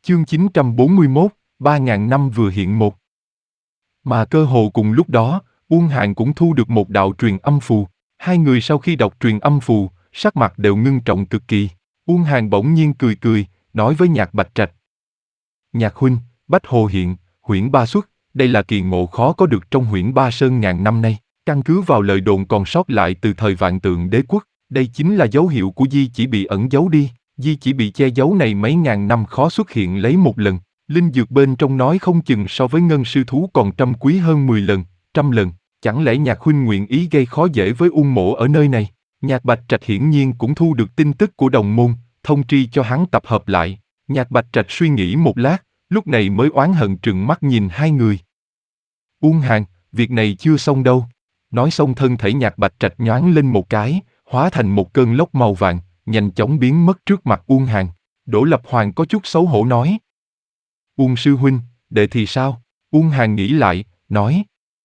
Chương 941, 3.000 năm vừa hiện một. Mà cơ hồ cùng lúc đó, Uông Hàn cũng thu được một đạo truyền âm phù. Hai người sau khi đọc truyền âm phù, sắc mặt đều ngưng trọng cực kỳ. Uông Hàn bỗng nhiên cười cười, nói với Nhạc Bạch Trạch. Nhạc huynh, Bách Hồ hiện, huyễn ba xuất, đây là kỳ ngộ khó có được trong huyễn ba sơn ngàn năm nay. Căn cứ vào lời đồn còn sót lại từ thời Vạn Tượng Đế Quốc, đây chính là dấu hiệu của di chỉ bị ẩn giấu đi. Di chỉ bị che giấu này mấy ngàn năm khó xuất hiện lấy một lần. Linh dược bên trong nói không chừng so với ngân sư thú còn trăm quý hơn 10 lần, trăm lần. Chẳng lẽ Nhạc huynh nguyện ý gây khó dễ với Uông mỗ ở nơi này? Nhạc Bạch Trạch hiển nhiên cũng thu được tin tức của đồng môn, thông tri cho hắn tập hợp lại. Nhạc Bạch Trạch suy nghĩ một lát, lúc này mới oán hận trừng mắt nhìn hai người. Uông Hàn, việc này chưa xong đâu. Nói xong thân thể Nhạc Bạch Trạch nhoáng lên một cái, hóa thành một cơn lốc màu vàng, nhanh chóng biến mất trước mặt Uông Hàn. Đỗ Lập Hoàng có chút xấu hổ nói. Uông sư huynh, đệ thì sao? Uông Hàn nghĩ lại, nói.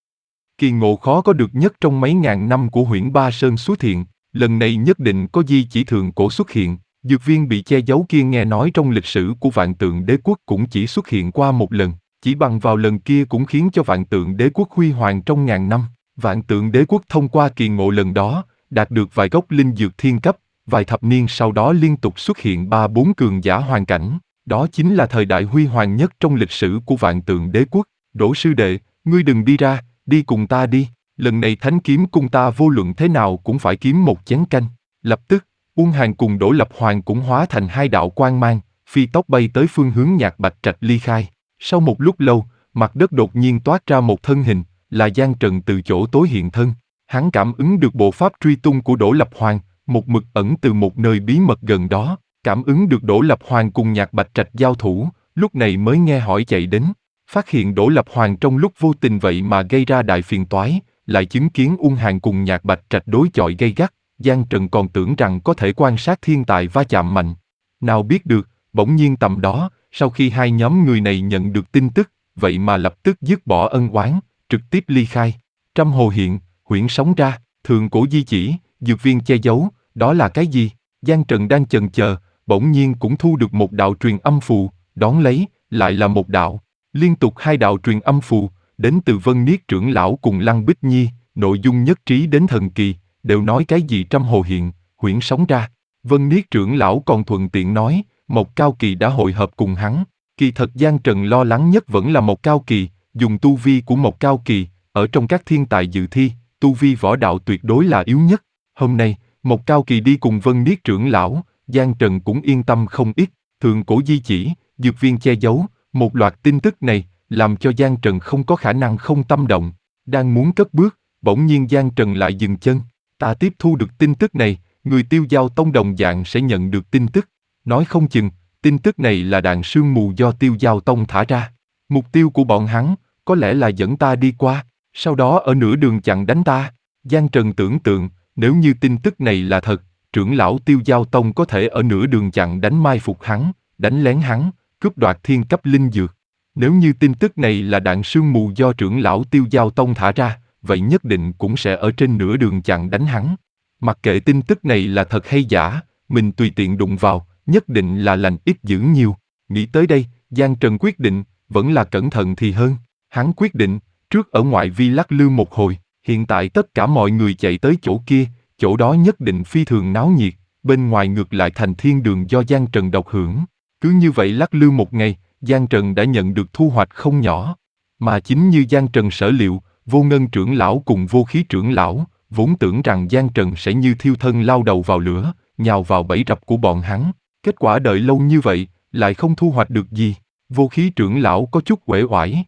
Kỳ ngộ khó có được nhất trong mấy ngàn năm của huyễn Ba Sơn xuất hiện, lần này nhất định có di chỉ thượng cổ xuất hiện. Dược viên bị che giấu kia nghe nói trong lịch sử của Vạn Tượng Đế Quốc cũng chỉ xuất hiện qua một lần, chỉ bằng vào lần kia cũng khiến cho Vạn Tượng Đế Quốc huy hoàng trong ngàn năm. Vạn Tượng Đế Quốc thông qua kỳ ngộ lần đó, đạt được vài gốc linh dược thiên cấp, vài thập niên sau đó liên tục xuất hiện 3-4 cường giả hoàn cảnh, đó chính là thời đại huy hoàng nhất trong lịch sử của Vạn Tượng Đế Quốc. Đỗ sư đệ, ngươi đừng đi ra, đi cùng ta đi, lần này Thánh Kiếm Cung ta vô luận thế nào cũng phải kiếm một chén canh. Lập tức, Uông Hàn cùng Đỗ Lập Hoàng cũng hóa thành hai đạo quang mang, phi tốc bay tới phương hướng Nhạc Bạch Trạch ly khai. Sau một lúc lâu, mặt đất đột nhiên toát ra một thân hình, là Giang Trần từ chỗ tối hiện thân. Hắn cảm ứng được bộ pháp truy tung của Đỗ Lập Hoàng, một mực ẩn từ một nơi bí mật gần đó, cảm ứng được Đỗ Lập Hoàng cùng Nhạc Bạch Trạch giao thủ, lúc này mới nghe hỏi chạy đến. Phát hiện Đỗ Lập Hoàng trong lúc vô tình vậy mà gây ra đại phiền toái, lại chứng kiến Uông Hàn cùng Nhạc Bạch Trạch đối chọi gay gắt, Giang Trần còn tưởng rằng có thể quan sát thiên tài va chạm mạnh. Nào biết được, bỗng nhiên tầm đó, sau khi hai nhóm người này nhận được tin tức, vậy mà lập tức dứt bỏ ân oán, trực tiếp ly khai. Trăm hồ hiện, huyễn sống ra, thượng cổ di chỉ, dược viên che giấu, đó là cái gì? Giang Trần đang chần chờ, bỗng nhiên cũng thu được một đạo truyền âm phù, đón lấy, lại là một đạo. Liên tục hai đạo truyền âm phù, đến từ Vân Niết trưởng lão cùng Lăng Bích Nhi, nội dung nhất trí đến thần kỳ, đều nói cái gì trăm hồ hiện, huyễn sống ra. Vân Niết trưởng lão còn thuận tiện nói, Mộc Cao Kỳ đã hội hợp cùng hắn. Kỳ thật Giang Trần lo lắng nhất vẫn là Mộc Cao Kỳ, dùng tu vi của Mộc Cao Kỳ, ở trong các thiên tài dự thi, tu vi võ đạo tuyệt đối là yếu nhất. Hôm nay, Mộc Cao Kỳ đi cùng Vân Niết trưởng lão, Giang Trần cũng yên tâm không ít. Thượng cổ di chỉ, dược viên che giấu, một loạt tin tức này, làm cho Giang Trần không có khả năng không tâm động. Đang muốn cất bước, bỗng nhiên Giang Trần lại dừng chân. Ta tiếp thu được tin tức này, người Tiêu Giao Tông đồng dạng sẽ nhận được tin tức. Nói không chừng, tin tức này là đạn sương mù do Tiêu Giao Tông thả ra. Mục tiêu của bọn hắn, có lẽ là dẫn ta đi qua, sau đó ở nửa đường chặn đánh ta. Giang Trần tưởng tượng, nếu như tin tức này là thật, trưởng lão Tiêu Giao Tông có thể ở nửa đường chặn đánh mai phục hắn, đánh lén hắn, cướp đoạt thiên cấp linh dược. Nếu như tin tức này là đạn sương mù do trưởng lão Tiêu Giao Tông thả ra, vậy nhất định cũng sẽ ở trên nửa đường chặn đánh hắn. Mặc kệ tin tức này là thật hay giả, mình tùy tiện đụng vào, nhất định là lành ít dữ nhiều. Nghĩ tới đây, Giang Trần quyết định, vẫn là cẩn thận thì hơn. Hắn quyết định, trước ở ngoại vi lắc lư một hồi, hiện tại tất cả mọi người chạy tới chỗ kia, chỗ đó nhất định phi thường náo nhiệt, bên ngoài ngược lại thành thiên đường do Giang Trần độc hưởng. Cứ như vậy lắc lư một ngày, Giang Trần đã nhận được thu hoạch không nhỏ. Mà chính như Giang Trần sở liệu, Vô Ngân trưởng lão cùng Vô Khí trưởng lão, vốn tưởng rằng Giang Trần sẽ như thiêu thân lao đầu vào lửa, nhào vào bẫy rập của bọn hắn. Kết quả đợi lâu như vậy, lại không thu hoạch được gì. Vô Khí trưởng lão có chút uể oải.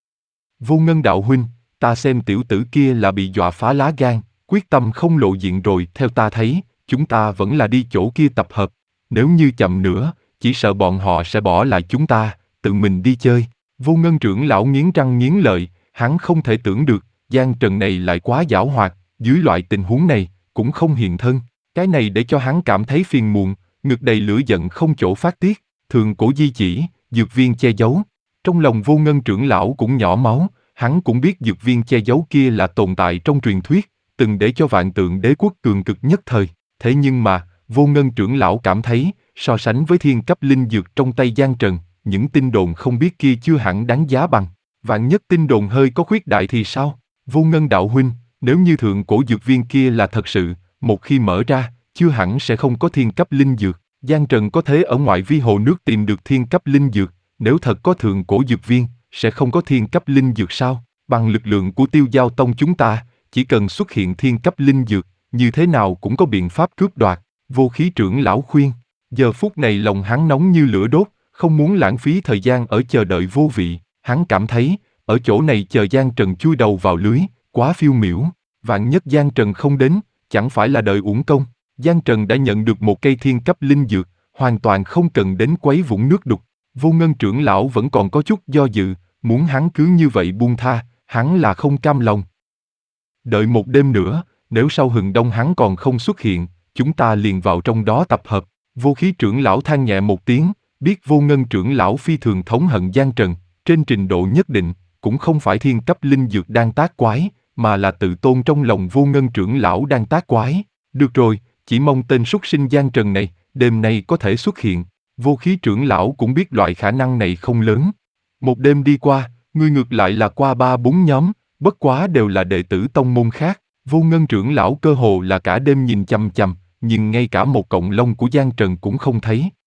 Vô Ngân đạo huynh, ta xem tiểu tử kia là bị dọa phá lá gan, quyết tâm không lộ diện rồi. Theo ta thấy, chúng ta vẫn là đi chỗ kia tập hợp. Nếu như chậm nữa, chỉ sợ bọn họ sẽ bỏ lại chúng ta, tự mình đi chơi. Vô Ngân trưởng lão nghiến răng nghiến lợi, hắn không thể tưởng được, Giang Trần này lại quá giảo hoạt, dưới loại tình huống này, cũng không hiện thân. Cái này để cho hắn cảm thấy phiền muộn, ngực đầy lửa giận không chỗ phát tiết. Thượng cổ di chỉ, dược viên che giấu. Trong lòng Vô Ngân trưởng lão cũng nhỏ máu, hắn cũng biết dược viên che giấu kia là tồn tại trong truyền thuyết, từng để cho Vạn Tượng Đế Quốc cường cực nhất thời. Thế nhưng mà, Vô Ngân trưởng lão cảm thấy, so sánh với thiên cấp linh dược trong tay Giang Trần, những tin đồn không biết kia chưa hẳn đáng giá bằng. Vạn nhất tin đồn hơi có khuyết đại thì sao? Vô Ngân đạo huynh, nếu như thượng cổ dược viên kia là thật sự, một khi mở ra, chưa hẳn sẽ không có thiên cấp linh dược. Giang Trần có thể ở ngoại vi hồ nước tìm được thiên cấp linh dược, nếu thật có thượng cổ dược viên, sẽ không có thiên cấp linh dược sao? Bằng lực lượng của Tiêu Giao Tông chúng ta, chỉ cần xuất hiện thiên cấp linh dược, như thế nào cũng có biện pháp cướp đoạt. Vô Khí trưởng lão khuyên. Giờ phút này lòng hắn nóng như lửa đốt, không muốn lãng phí thời gian ở chờ đợi vô vị. Hắn cảm thấy, ở chỗ này chờ Giang Trần chui đầu vào lưới, quá phiêu miểu. Vạn nhất Giang Trần không đến, chẳng phải là đợi uổng công. Giang Trần đã nhận được một cây thiên cấp linh dược, hoàn toàn không cần đến quấy vũng nước đục. Vô Ngân trưởng lão vẫn còn có chút do dự, muốn hắn cứ như vậy buông tha, hắn là không cam lòng. Đợi một đêm nữa, nếu sau hừng đông hắn còn không xuất hiện, chúng ta liền vào trong đó tập hợp. Vô Khí trưởng lão than nhẹ một tiếng, biết Vô Ngân trưởng lão phi thường thống hận Giang Trần, trên trình độ nhất định, cũng không phải thiên cấp linh dược đang tác quái, mà là tự tôn trong lòng Vô Ngân trưởng lão đang tác quái. Được rồi, chỉ mong tên súc sinh Giang Trần này, đêm nay có thể xuất hiện. Vô Khí trưởng lão cũng biết loại khả năng này không lớn. Một đêm đi qua, ngươi ngược lại là qua 3-4 nhóm, bất quá đều là đệ tử tông môn khác. Vô Ngân trưởng lão cơ hồ là cả đêm nhìn chằm chằm, nhưng ngay cả một cọng lông của Giang Trần cũng không thấy.